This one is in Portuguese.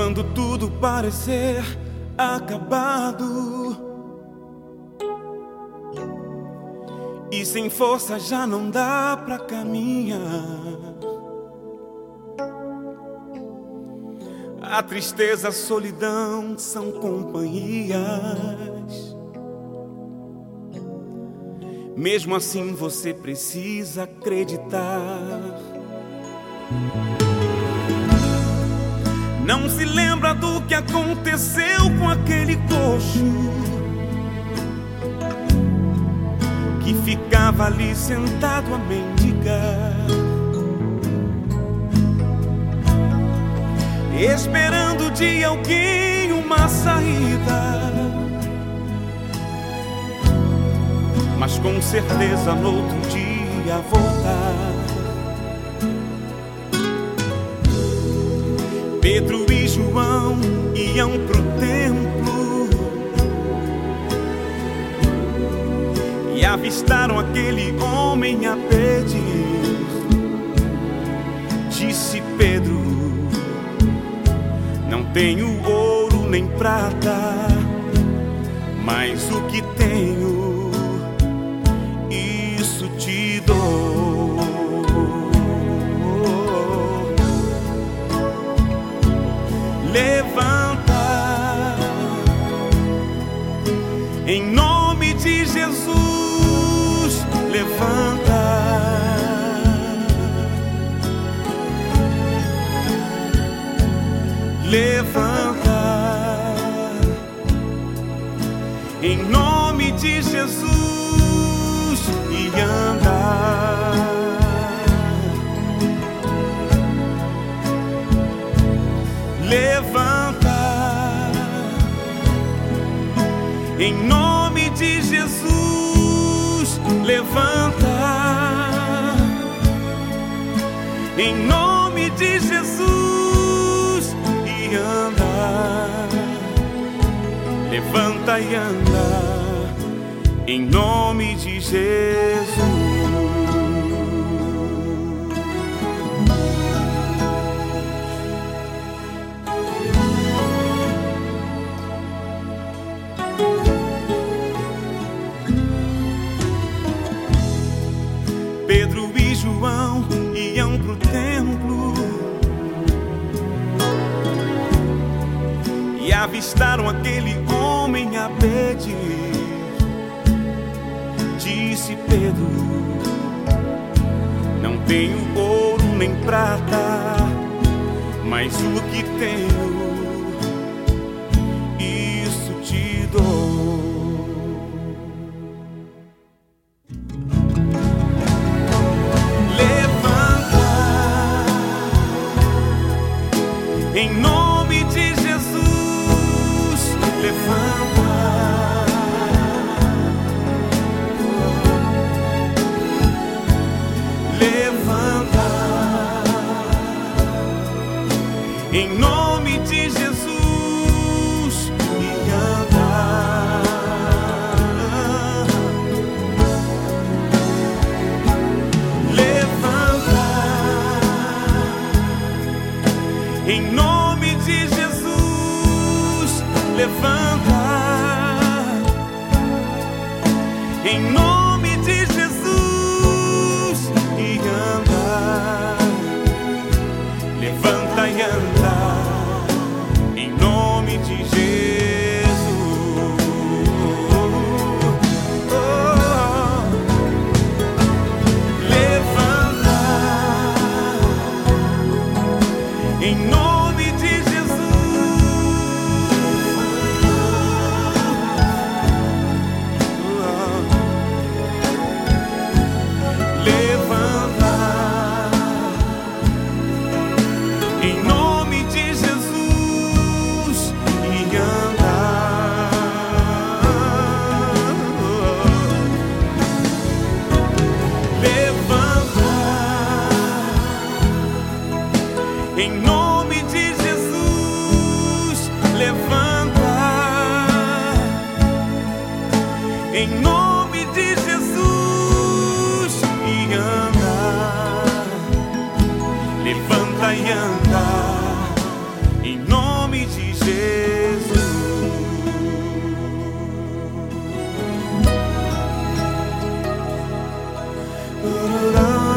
Quando tudo parecer acabado e sem força já não dá pra caminhar, a tristeza, a solidão são companhias. Mesmo assim você precisa acreditar. Não se lembra do que aconteceu com aquele coxo que ficava ali sentado a mendigar, esperando de alguém uma saída. Mas com certeza no outro dia voltar. Pedro e João iam pro templo e avistaram aquele homem a pedir. Disse Pedro: não tenho ouro nem prata, mas o que tenho, isso te dou. Levanta, em nome de Jesus, levanta. Levanta, em nome de Jesus, e anda. Levanta, em nome de Jesus, levanta, em nome de Jesus, e anda. Levanta e anda, em nome de Jesus. Pedro e João iam pro templo e avistaram aquele homem a pedir. Disse Pedro: não tenho ouro nem prata, mas o que tenho, isso te dou. Em nome de Jesus, levanta. Levanta, em nome de Jesus, e anda. Levanta, em nome de Jesus, levanta. Em nome de Jesus, e anda. Levanta e anda, em nome de Jesus. Oh, levanta, em nome de Jesus. Levanta, em nome de Jesus, e anda. Levanta, em nome de Jesus, levanta, em nome de Jesus, e anda. Levanta e anda, em nome Tarará.